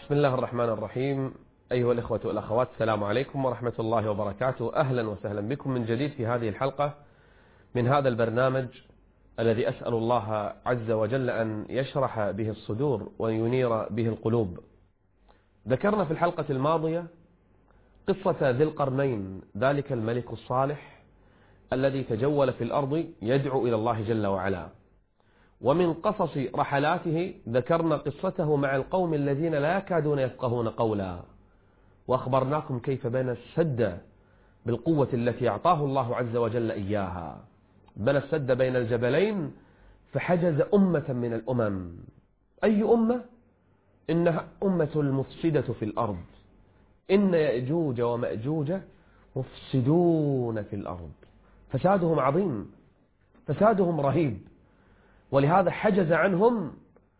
بسم الله الرحمن الرحيم. أيها الإخوة والأخوات، السلام عليكم ورحمة الله وبركاته. أهلا وسهلا بكم من جديد في هذه الحلقة من هذا البرنامج الذي أسأل الله عز وجل أن يشرح به الصدور وينير به القلوب. ذكرنا في الحلقة الماضية قصة ذي القرنين، ذلك الملك الصالح الذي تجول في الأرض يدعو إلى الله جل وعلا. ومن قصص رحلاته ذكرنا قصته مع القوم الذين لا يكادون يفقهون قولا، وأخبرناكم كيف بنى السد بالقوة التي أعطاه الله عز وجل إياها. بنى السد بين الجبلين فحجز أمة من الأمم. أي أمة؟ إنها أمة المفسدة في الأرض. إن يأجوج ومأجوج مفسدون في الأرض، فسادهم عظيم، فسادهم رهيب، ولهذا حجز عنهم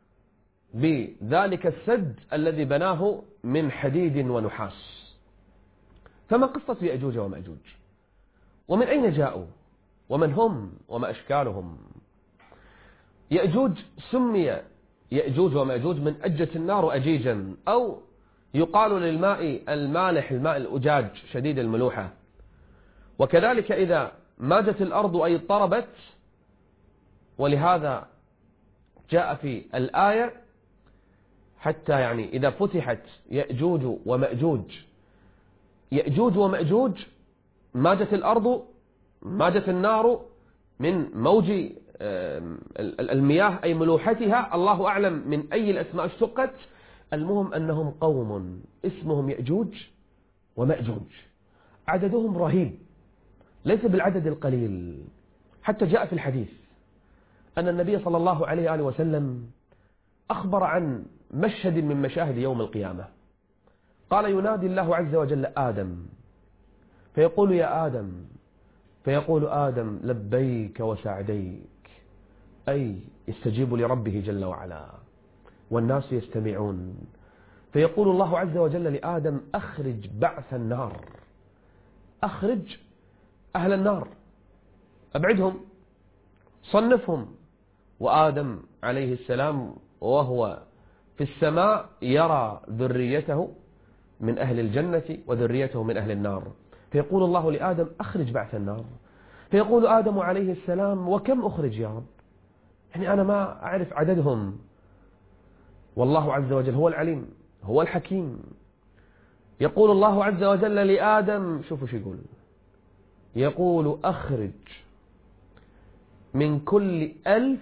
بذلك السد الذي بناه من حديد ونحاس. فما قصة يأجوج ومأجوج؟ ومن أين جاءوا؟ ومن هم؟ وما أشكالهم؟ يأجوج سمي يأجوج ومأجوج من أجة النار أجيجا، أو يقال للماء المالح، الماء الأجاج شديد الملوحة. وكذلك إذا ماجت الأرض أي اضطربت، ولهذا جاء في الآية حتى يعني إذا فتحت يأجوج ومأجوج، يأجوج ومأجوج ماجت الأرض، ماجت النار من موج المياه أي ملوحتها، الله أعلم من أي الأسماء اشتقت. المهم أنهم قوم اسمهم يأجوج ومأجوج، عددهم رهيب ليس بالعدد القليل. حتى جاء في الحديث أن النبي صلى الله عليه وآله وسلم أخبر عن مشهد من مشاهد يوم القيامة. قال: ينادي الله عز وجل آدم فيقول: يا آدم، فيقول آدم: لبيك وسعديك، أي يستجيب لربه جل وعلا، والناس يستمعون. فيقول الله عز وجل لآدم: أخرج بعث النار، أخرج أهل النار، أبعدهم، صنفهم. وآدم عليه السلام وهو في السماء يرى ذريته من أهل الجنة وذريته من أهل النار. فيقول الله لآدم: أخرج بعث النار. فيقول آدم عليه السلام: وكم أخرج يا رب؟ يعني أنا ما أعرف عددهم. والله عز وجل هو العليم، هو الحكيم. يقول الله عز وجل لآدم، شوفوا شو يقول، يقول: أخرج من كل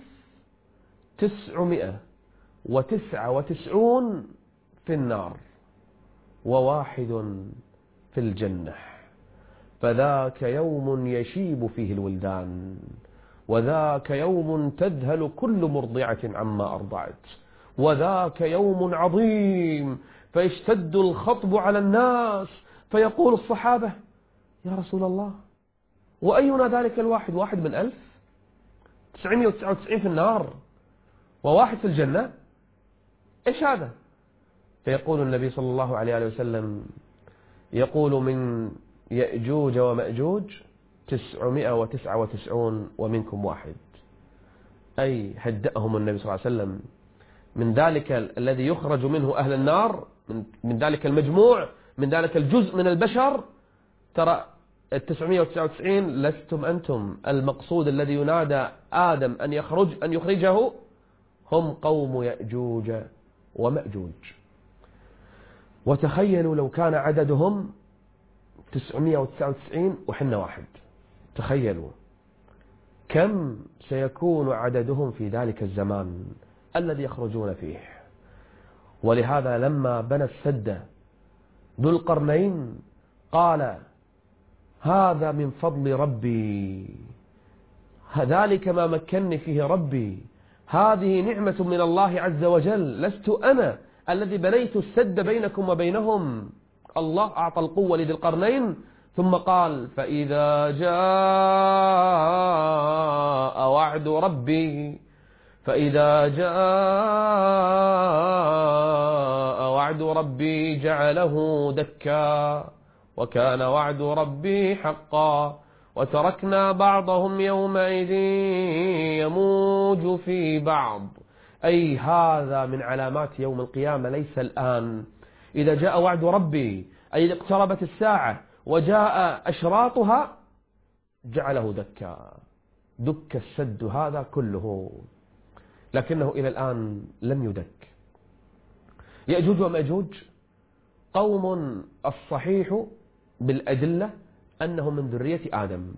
1999 في النار وواحد في الجنة، فذاك يوم يشيب فيه الولدان، وذاك يوم تذهل كل مرضعة عما أرضعت، وذاك يوم عظيم فيشتد الخطب على الناس. فيقول الصحابة: يا رسول الله، وأينا ذلك الواحد؟ واحد من 1000؟ 999 في النار وواحد في الجنة، إيش هذا؟ فيقول النبي صلى الله عليه وسلم، يقول: من يأجوج ومأجوج 999 ومنكم واحد. أي هدأهم النبي صلى الله عليه وسلم من ذلك الذي يخرج منه أهل النار، من ذلك المجموع، من ذلك الجزء من البشر. ترى 999 لستم أنتم، المقصود الذي ينادى آدم أن يخرجه هم قوم يأجوج ومأجوج. وتخيلوا لو كان عددهم 999 وحنا واحد، تخيلوا كم سيكون عددهم في ذلك الزمان الذي يخرجون فيه. ولهذا لما بنى السد ذو القرنين قال: هذا من فضل ربي، ذلك ما مكنني فيه ربي، هذه نعمة من الله عز وجل، لست أنا الذي بنيت السد بينكم وبينهم. الله أعطى القوة لذي القرنين، ثم قال: فإذا جاء وعد ربي، فإذا جاء وعد ربي جعله دكا، وكان وعد ربي حقا، وتركنا بعضهم يومئذ يموج في بعض. أي هذا من علامات يوم القيامة، ليس الآن، إذا جاء وعد ربي أي اقتربت الساعة وجاء أشراطها جعله دكا، دك السد هذا كله، لكنه إلى الآن لم يدك. يأجوج ومأجوج قوم الصحيح بالأدلة أنهم من ذرية آدم،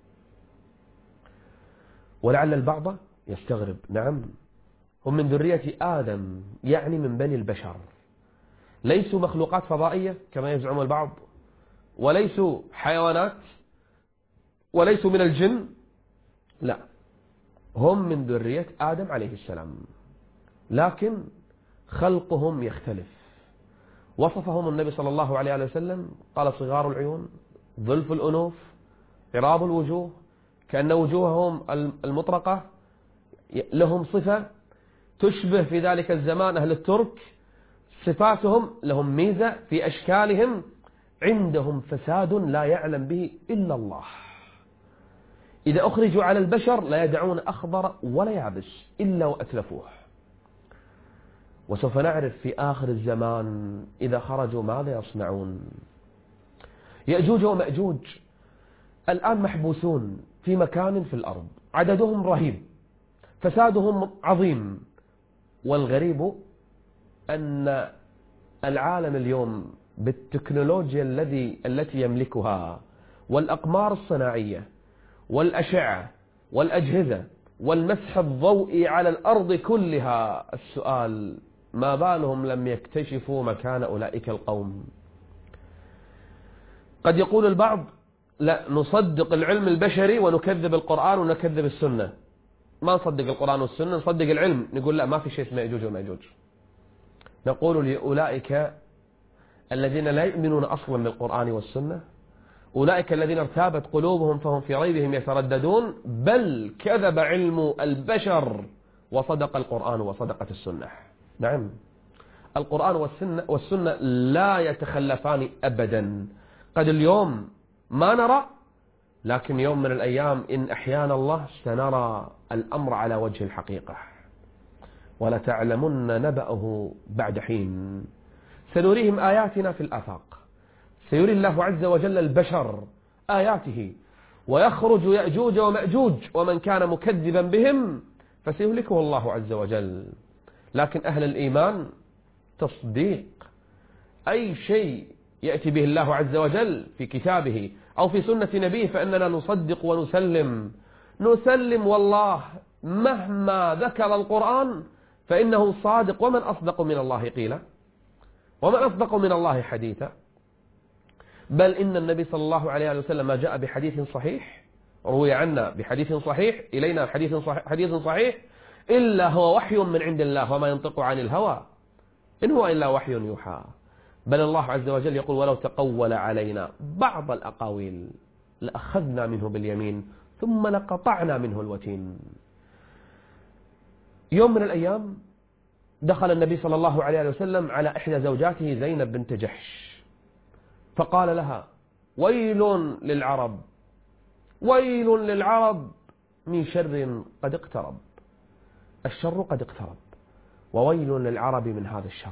ولعل البعض يستغرب، نعم هم من ذرية آدم يعني من بني البشر، ليسوا مخلوقات فضائية كما يزعم البعض، وليسوا حيوانات، وليسوا من الجن، لا، هم من ذرية آدم عليه السلام، لكن خلقهم يختلف. وصفهم النبي صلى الله عليه وسلم قال: صغار العيون، ظلف الأنوف، عراض الوجوه، كأن وجوههم المطرقة، لهم صفة تشبه في ذلك الزمان أهل الترك، صفاتهم لهم ميزة في أشكالهم، عندهم فساد لا يعلم به إلا الله، إذا أخرجوا على البشر لا يدعون أخضر ولا يابس إلا وأتلفوه. وسوف نعرف في آخر الزمان إذا خرجوا ماذا يصنعون. يأجوج ومأجوج الآن محبوسون في مكان في الأرض، عددهم رهيب، فسادهم عظيم، والغريب أن العالم اليوم بالتكنولوجيا التي يملكها والأقمار الصناعية والأشعة والأجهزة والمسح الضوئي على الأرض كلها، السؤال: ما بالهم لم يكتشفوا مكان أولئك القوم؟ قد يقول البعض: لا، نصدق العلم البشري ونكذب القرآن ونكذب السنة، ما نصدق القرآن والسنة، نصدق العلم. نقول لا، ما في شيء اسمه يأجوج ومأجوج. نقول لأولئك الذين لا يؤمنون أصلا بالقرآن والسنة، أولئك الذين ارتابت قلوبهم فهم في ريبهم يترددون، بل كذب علم البشر وصدق القرآن وصدقت السنة. نعم، القرآن والسنة لا يتخلفان أبدا. قد اليوم ما نرى، لكن يوم من الأيام إن أحيانا الله سنرى الأمر على وجه الحقيقة، ولتعلمن نبأه بعد حين. سنريهم آياتنا في الآفاق، سيري الله عز وجل البشر آياته، ويخرج يأجوج ومأجوج ومن كان مكذبا بهم فسيهلكه الله عز وجل. لكن أهل الإيمان تصديق أي شيء يأتي به الله عز وجل في كتابه أو في سنة نبيه، فإننا نصدق ونسلم. نسلم والله مهما ذكر القرآن فإنه صادق، ومن أصدق من الله قيلا، ومن أصدق من الله حديثا. بل إن النبي صلى الله عليه وسلم ما جاء بحديث صحيح، روي عنا بحديث صحيح إلينا حديث صحيح إلا هو وحي من عند الله، وما ينطق عن الهوى إن هو إلا وحي يوحى. بل الله عز وجل يقول: ولو تقول علينا بعض الأقاويل لأخذنا منه باليمين ثم لقطعنا منه الوتين. يوم من الأيام دخل النبي صلى الله عليه وسلم على إحدى زوجاته زينب بنت جحش، فقال لها: ويل للعرب، ويل للعرب من شر قد اقترب، الشر قد اقترب، وويل للعرب من هذا الشر.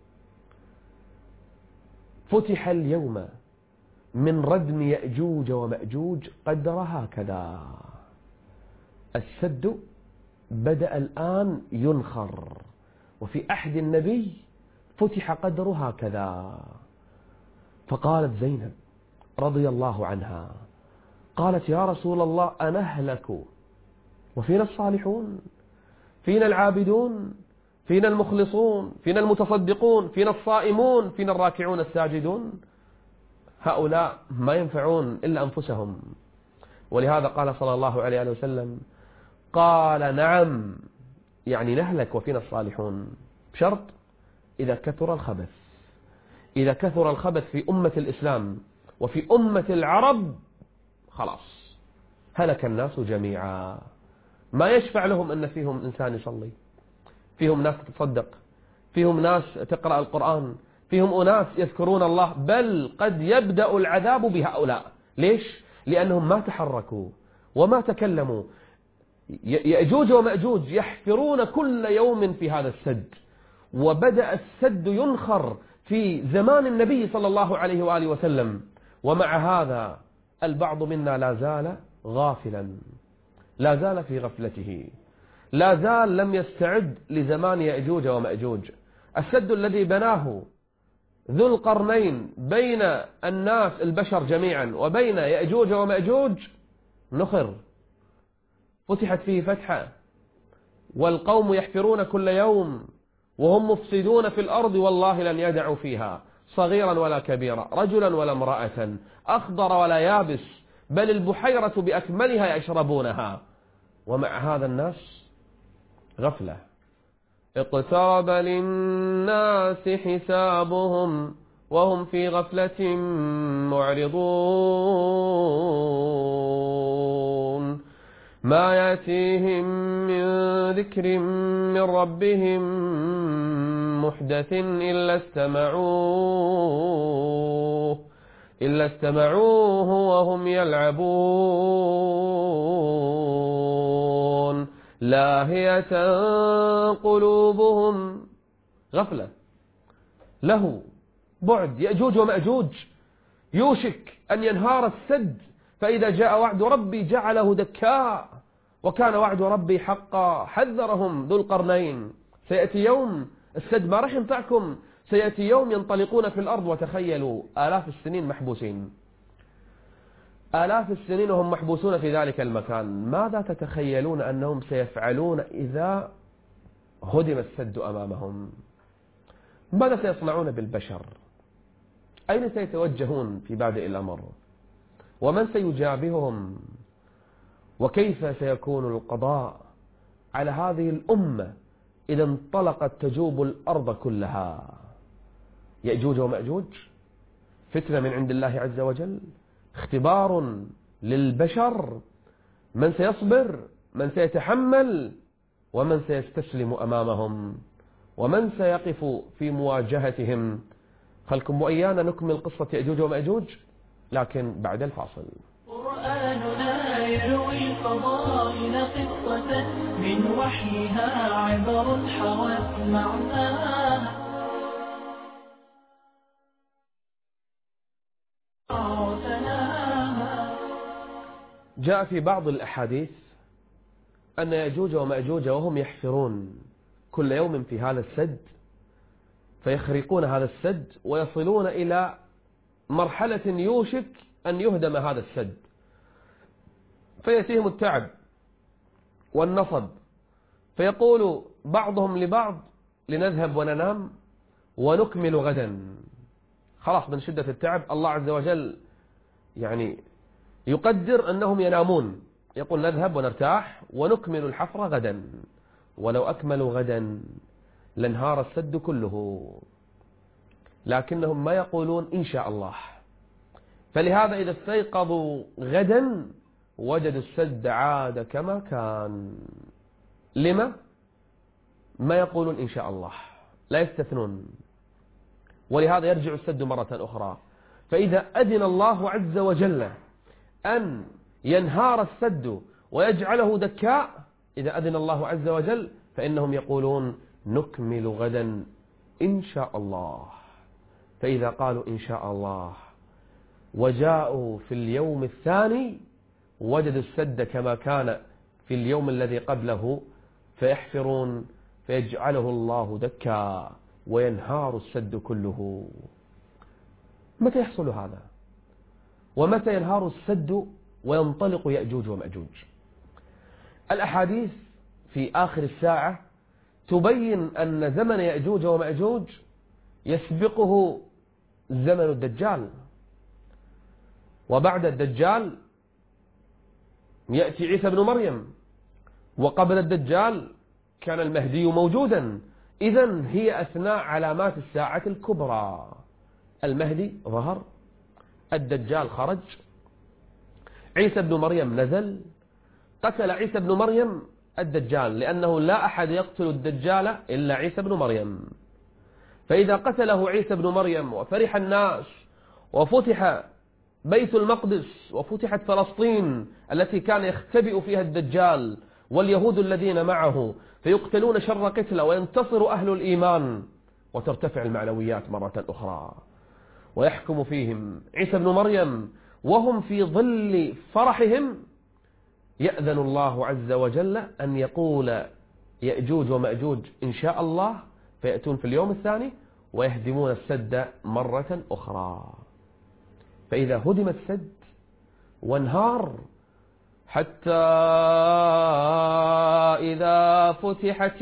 فتح اليوم من ردم يأجوج ومأجوج قدر هكذا، السد بدأ الآن ينخر، وفي أحد النبي فتح قدر هكذا. فقالت زينب رضي الله عنها، قالت: يا رسول الله أنهلك وفينا الصالحون، فينا العابدون، فينا المخلصون، فينا المتصدقون، فينا الصائمون، فينا الراكعون الساجدون، هؤلاء ما ينفعون إلا أنفسهم. ولهذا قال صلى الله عليه وسلم: قال نعم، يعني نهلك وفينا الصالحون، بشرط إذا كثر الخبث. إذا كثر الخبث في أمة الإسلام وفي أمة العرب خلاص هلك الناس جميعا. ما يشفع لهم أن فيهم إنسان يصلي، فيهم ناس تتصدق، فيهم ناس تقرأ القرآن، فيهم أناس يذكرون الله، بل قد يبدأ العذاب بهؤلاء. ليش؟ لأنهم ما تحركوا وما تكلموا. يأجوج ومأجوج يحفرون كل يوم في هذا السد، وبدأ السد ينخر في زمان النبي صلى الله عليه وآله وسلم. ومع هذا البعض منا لا زال غافلا، لا زال في غفلته، لا زال لم يستعد لزمان يأجوج ومأجوج. السد الذي بناه ذو القرنين بين الناس البشر جميعا وبين يأجوج ومأجوج نخر، فتحت فيه فتحة، والقوم يحفرون كل يوم وهم مفسدون في الأرض، والله لن يدعوا فيها صغيرا ولا كبيرا، رجلا ولا امرأة، أخضر ولا يابس، بل البحيرة بأكملها يشربونها. ومع هذا الناس غفلة. اقترب للناس حسابهم وهم في غفلة معرضون، ما يأتيهم من ذكر من ربهم محدث إلا استمعوه وهم يلعبون، لاهية قلوبهم. غفلة، له بعد. يأجوج ومأجوج يوشك أن ينهار السد، فإذا جاء وعد ربي جعله دكاء، وكان وعد ربي حقا. حذرهم ذو القرنين، سيأتي يوم السد ما راح ينفعكم، سيأتي يوم ينطلقون في الأرض. وتخيلوا آلاف السنين محبوسين، آلاف السنين وهم محبوسون في ذلك المكان. ماذا تتخيلون أنهم سيفعلون إذا هدم السد أمامهم؟ ماذا سيصنعون بالبشر؟ أين سيتوجهون في بادئ الأمر؟ ومن سيجابههم؟ وكيف سيكون القضاء على هذه الأمة إذا انطلقت تجوب الأرض كلها؟ يأجوج ومأجوج فتنة من عند الله عز وجل، اختبار للبشر، من سيصبر، من سيتحمل، ومن سيستسلم أمامهم، ومن سيقف في مواجهتهم. خلكم وإيانا نكمل قصة يأجوج ومأجوج لكن بعد الفاصل. قرآننا يروي الفضائل قصة من وحيها عبر حوت معناها. جاء في بعض الأحاديث أن يأجوج ومأجوج وهم يحفرون كل يوم في هذا السد، فيخرقون هذا السد ويصلون إلى مرحلة يوشك أن يهدم هذا السد، فيأتيهم التعب والنصب، فيقول بعضهم لبعض لنذهب وننام ونكمل غدا. خلاص من شدة التعب الله عز وجل يعني يقدر أنهم ينامون، يقول نذهب ونرتاح ونكمل الحفر غدا، ولو أكملوا غدا لانهار السد كله، لكنهم ما يقولون إن شاء الله. فلهذا إذا استيقظوا غدا وجدوا السد عاد كما كان. لما؟ ما يقولون إن شاء الله، لا يستثنون، ولهذا يرجع السد مرة أخرى. فإذا أذن الله عز وجل أن ينهار السد ويجعله دكاء، إذا أذن الله عز وجل فإنهم يقولون نكمل غدا إن شاء الله. فإذا قالوا إن شاء الله وجاءوا في اليوم الثاني وجدوا السد كما كان في اليوم الذي قبله، فيحفرون فيجعله الله دكا وينهار السد كله. متى يحصل هذا؟ ومتى ينهار السد وينطلق يأجوج ومأجوج؟ الأحاديث في آخر الساعة تبين أن زمن يأجوج ومأجوج يسبقه زمن الدجال، وبعد الدجال يأتي عيسى بن مريم، وقبل الدجال كان المهدي موجودا. إذن هي أثناء علامات الساعة الكبرى. المهدي ظهر، الدجال خرج، عيسى بن مريم نزل، قتل عيسى بن مريم الدجال، لأنه لا أحد يقتل الدجال إلا عيسى بن مريم. فإذا قتله عيسى بن مريم وفرح الناس وفتح بيت المقدس وفتحت فلسطين التي كان يختبئ فيها الدجال واليهود الذين معه، فيقتلون شر قتلى وينتصر أهل الإيمان، وترتفع المعنويات مرة أخرى. ويحكم فيهم عيسى بن مريم وهم في ظل فرحهم، يأذن الله عز وجل أن يقول يأجوج ومأجوج إن شاء الله، فيأتون في اليوم الثاني ويهدمون السد مرة أخرى. فإذا هدم السد وانهار، حتى إذا فتحت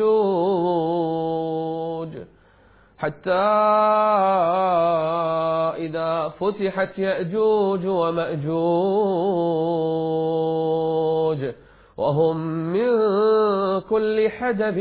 يأجوج ومأجوج وهم من كل حدب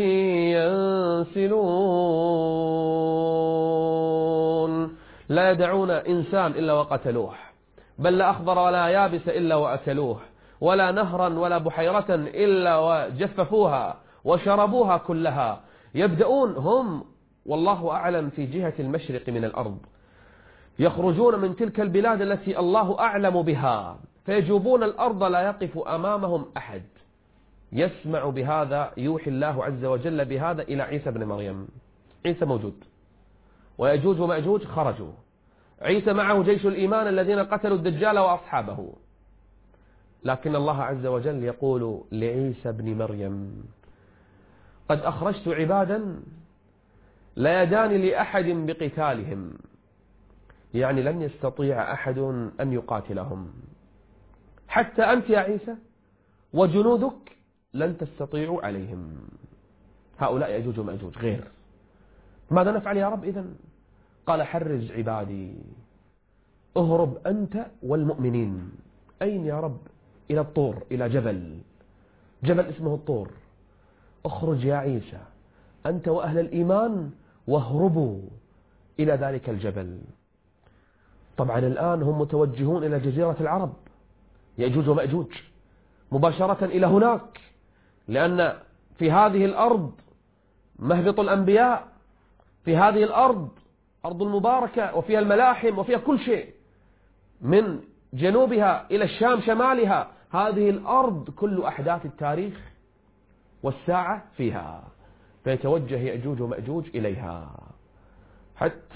ينسلون، لا يدعون إنسان إلا وقتلوه، بل لا أخضر ولا يابس إلا وأكلوه، ولا نهرا ولا بحيرة إلا وجففوها وشربوها كلها. يبدأون هم والله أعلم في جهة المشرق من الأرض، يخرجون من تلك البلاد التي الله أعلم بها، فيجوبون الأرض لا يقف أمامهم أحد. يسمع بهذا، يوحي الله عز وجل بهذا إلى عيسى بن مريم. عيسى موجود، ويأجوج ومأجوج خرجوا، عيسى معه جيش الإيمان الذين قتلوا الدجال وأصحابه. لكن الله عز وجل يقول لعيسى بن مريم: قد أخرجت عبادا لا يدان لأحد بقتالهم، يعني لن يستطيع أحد أن يقاتلهم، حتى أنت يا عيسى وجنودك لن تستطيعوا عليهم. هؤلاء يأجوج ومأجوج غير. ماذا نفعل يا رب إذن؟ قال: حرج عبادي، اهرب أنت والمؤمنين. أين يا رب؟ إلى الطور، إلى جبل اسمه الطور. اخرج يا عيسى أنت وأهل الإيمان واهربوا إلى ذلك الجبل. طبعا الآن هم متوجهون إلى جزيرة العرب، يأجوج ومأجوج مباشرة إلى هناك، لأن في هذه الأرض مهبط الأنبياء، في هذه الأرض أرض المباركة، وفيها الملاحم وفيها كل شيء، من جنوبها إلى الشام شمالها. هذه الأرض كل أحداث التاريخ والساعة فيها، فيتوجه يأجوج ومأجوج إليها. حتى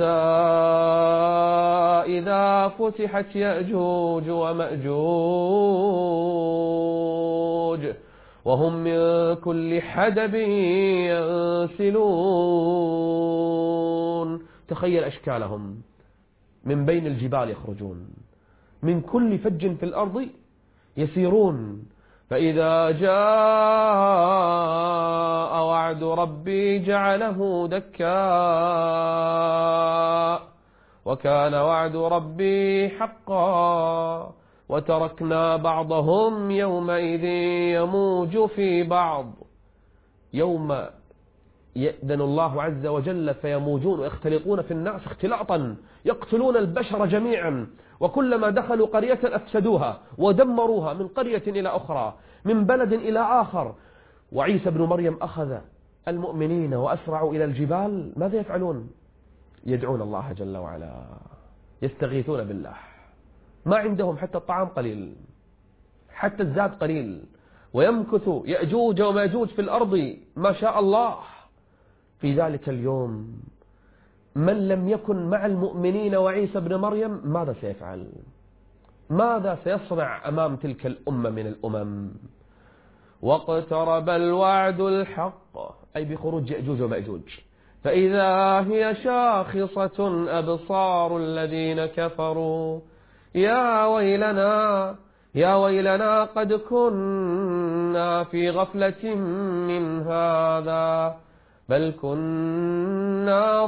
إذا فتحت يأجوج ومأجوج وهم من كل حدب ينسلون. تخيل أشكالهم، من بين الجبال يخرجون، من كل فج في الأرض يسيرون. فإذا جاء وعد ربي جعله دكا وكان وعد ربي حقا وتركنا بعضهم يومئذ يموج في بعض. يوم يأذن الله عز وجل فيموجون ويختلطون في الناس اختلاطا، يقتلون البشر جميعا، وكلما دخلوا قرية أفسدوها ودمروها، من قرية إلى أخرى، من بلد إلى آخر. وعيسى بن مريم أخذ المؤمنين وأسرعوا إلى الجبال. ماذا يفعلون؟ يدعون الله جل وعلا، يستغيثون بالله. ما عندهم حتى الطعام قليل، حتى الزاد قليل، ويمكث يأجوج وماجوج في الأرض ما شاء الله. في ذلك اليوم من لم يكن مع المؤمنين وعيسى بن مريم ماذا سيفعل؟ ماذا سيصنع أمام تلك الأمة من الأمم؟ واقترب الوعد الحق، أي بخروج يأجوج ومأجوج، فإذا هي شاخصة أبصار الذين كفروا يا ويلنا قد كنا في غفلة من هذا بل كنا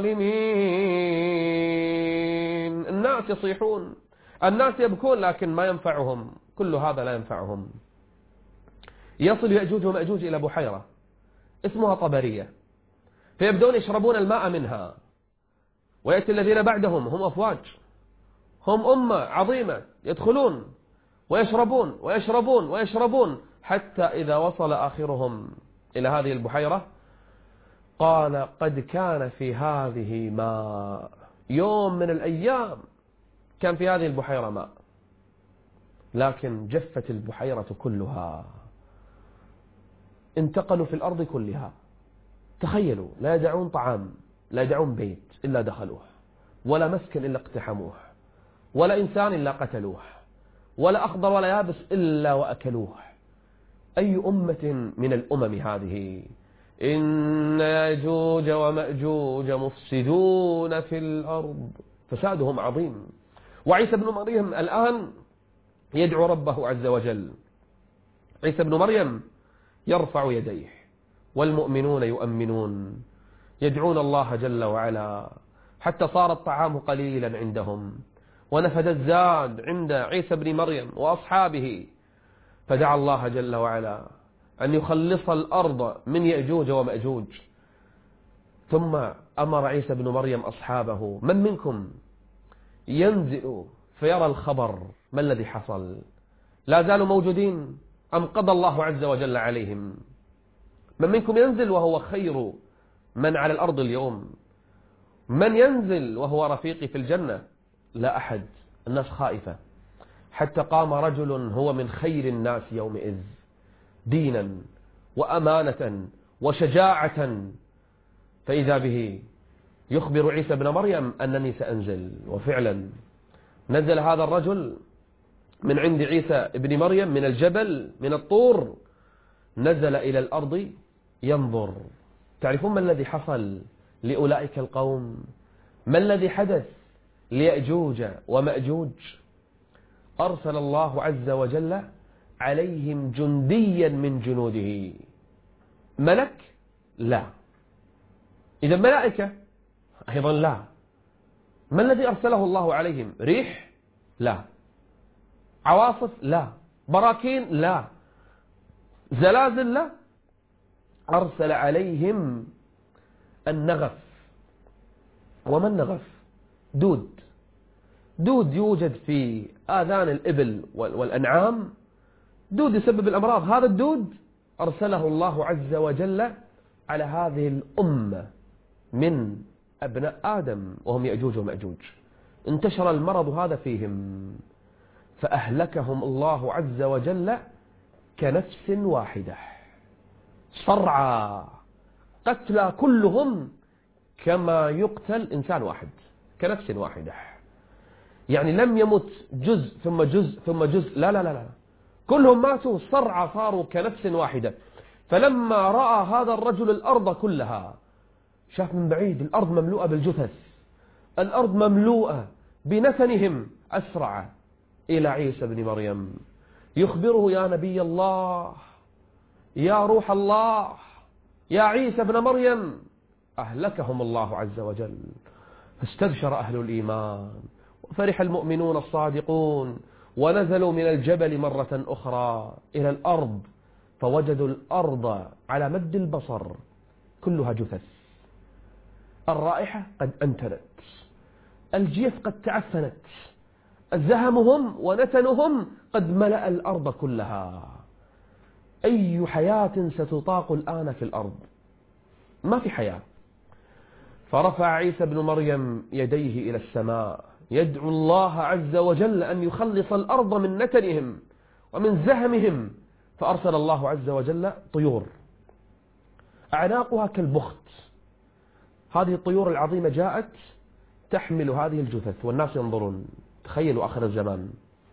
ظالمين. الناس يصيحون، الناس يبكون، لكن ما ينفعهم، كل هذا لا ينفعهم. يصل يأجوج ومأجوج إلى بحيرة اسمها طبرية، فيبدون يشربون الماء منها، ويأتي الذين بعدهم هم أفواج، هم أمة عظيمة، يدخلون ويشربون ويشربون ويشربون، حتى إذا وصل آخرهم إلى هذه البحيرة قال: قد كان في هذه ماء. يوم من الأيام كان في هذه البحيرة ماء، لكن جفت البحيرة كلها، انتقلوا في الأرض كلها. تخيلوا، لا يدعون طعام لا يدعون بيت إلا دخلوه، ولا مسكن إلا اقتحموه، ولا إنسان إلا قتلوه، ولا أخضر ولا يابس إلا وأكلوه. أي أمة من الأمم هذه؟ إن يأجوج ومأجوج مفسدون في الأرض، فسادهم عظيم. وعيسى بن مريم الآن يدعو ربه عز وجل. عيسى بن مريم يرفع يديه والمؤمنون يؤمنون، يدعون الله جل وعلا، حتى صار الطعام قليلا عندهم ونفد الزاد عند عيسى بن مريم وأصحابه، فدعا الله جل وعلا أن يخلص الأرض من يأجوج ومأجوج. ثم أمر عيسى بن مريم أصحابه: من منكم ينزل فيرى الخبر؟ ما الذي حصل؟ لا زالوا موجودين أم قضى الله عز وجل عليهم؟ من منكم ينزل وهو خير من على الأرض اليوم؟ من ينزل وهو رفيقي في الجنة؟ لا أحد. الناس خائفة، حتى قام رجل هو من خير الناس يومئذ دينا وأمانة وشجاعة، فإذا به يخبر عيسى بن مريم أنني سأنزل. وفعلا نزل هذا الرجل من عند عيسى بن مريم من الجبل، من الطور، نزل إلى الأرض ينظر. تعرفون ما الذي حصل لأولئك القوم؟ ما الذي حدث ليأجوج ومأجوج؟ أرسل الله عز وجل عليهم جنديا من جنوده. ملك؟ لا. إذا ملائكة؟ أيضا لا. ما الذي أرسله الله عليهم؟ ريح؟ لا. عواصف؟ لا. براكين؟ لا. زلازل؟ لا. أرسل عليهم النغف. وما النغف؟ دود يوجد في آذان الإبل والأنعام، دود يسبب الأمراض. هذا الدود أرسله الله عز وجل على هذه الأمة من أبناء آدم وهم يأجوج ومأجوج. انتشر المرض هذا فيهم فأهلكهم الله عز وجل كنفس واحدة، صرعى قتلى كلهم كما يقتل إنسان واحد، كنفس واحدة. يعني لم يمت جزء ثم جزء ثم جزء، لا لا لا لا، كلهم ماتوا صرعى، صاروا كنفس واحدة. فلما رأى هذا الرجل الأرض كلها، شاف من بعيد الأرض مملوءة بالجثث، الأرض مملوءة بنتنهم، أسرع إلى عيسى بن مريم يخبره: يا نبي الله، يا روح الله، يا عيسى بن مريم. أهلكهم الله عز وجل. فاستبشر أهل الإيمان وفرح المؤمنون الصادقون، ونزلوا من الجبل مرة أخرى إلى الأرض، فوجدوا الأرض على مد البصر كلها جثث، الرائحة قد أنتنت، الجيف قد تعفنت، زهمهم ونتنهم قد ملأ الأرض كلها. أي حياة ستطاق الآن في الأرض؟ ما في حياة. فرفع عيسى بن مريم يديه إلى السماء يدعو الله عز وجل أن يخلص الأرض من نتنهم ومن زهمهم، فأرسل الله عز وجل طيور أعناقها كالبخت. هذه الطيور العظيمة جاءت تحمل هذه الجثث والناس ينظرون. تخيلوا آخر الزمان،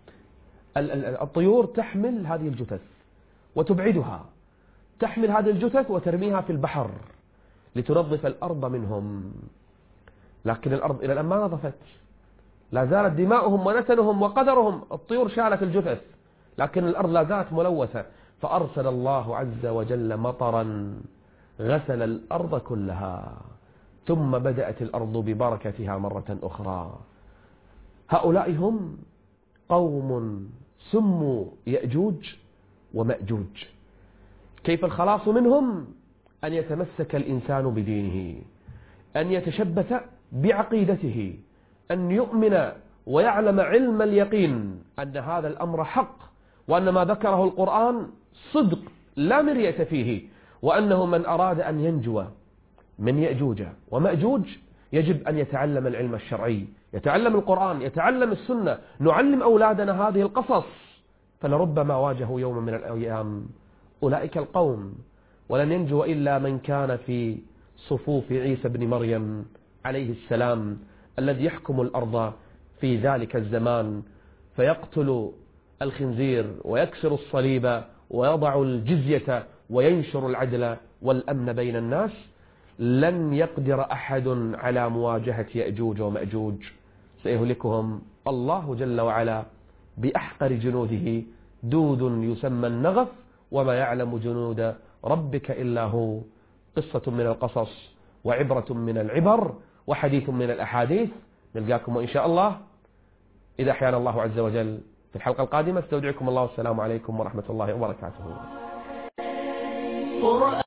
الطيور تحمل هذه الجثث وتبعدها، تحمل هذه الجثث وترميها في البحر لتنظف الأرض منهم. لكن الأرض إلى الآن ما نظفت، لا زالت دماؤهم ونتنهم وقدرهم. الطيور شالت الجثث لكن الأرض لا زالت ملوثة. فأرسل الله عز وجل مطرا غسل الأرض كلها، ثم بدأت الأرض ببركتها مرة أخرى. هؤلاء هم قوم سموا يأجوج ومأجوج. كيف الخلاص منهم؟ أن يتمسك الإنسان بدينه، أن يتشبث بعقيدته، أن يؤمن ويعلم علم اليقين أن هذا الأمر حق، وأن ما ذكره القرآن صدق لا مرية فيه، وأنه من أراد أن ينجو من يأجوج ومأجوج يجب أن يتعلم العلم الشرعي، يتعلم القرآن، يتعلم السنة. نعلم أولادنا هذه القصص، فلربما واجهوا يوم من الأيام أولئك القوم، ولن ينجو إلا من كان في صفوف عيسى بن مريم عليه السلام الذي يحكم الأرض في ذلك الزمان، فيقتل الخنزير ويكسر الصليب ويضع الجزية وينشر العدل والأمن بين الناس، لن يقدر أحد على مواجهة يأجوج ومأجوج، سيهلكهم الله جل وعلا بأحقر جنوده، دود يسمى النغف، وما يعلم جنود ربك إلا هو. قصة من القصص وعبرة من العبر وحديث من الأحاديث. نلقاكم وإن شاء الله إذا أحيانا الله عز وجل في الحلقة القادمة. استودعكم الله والسلام عليكم ورحمة الله وبركاته.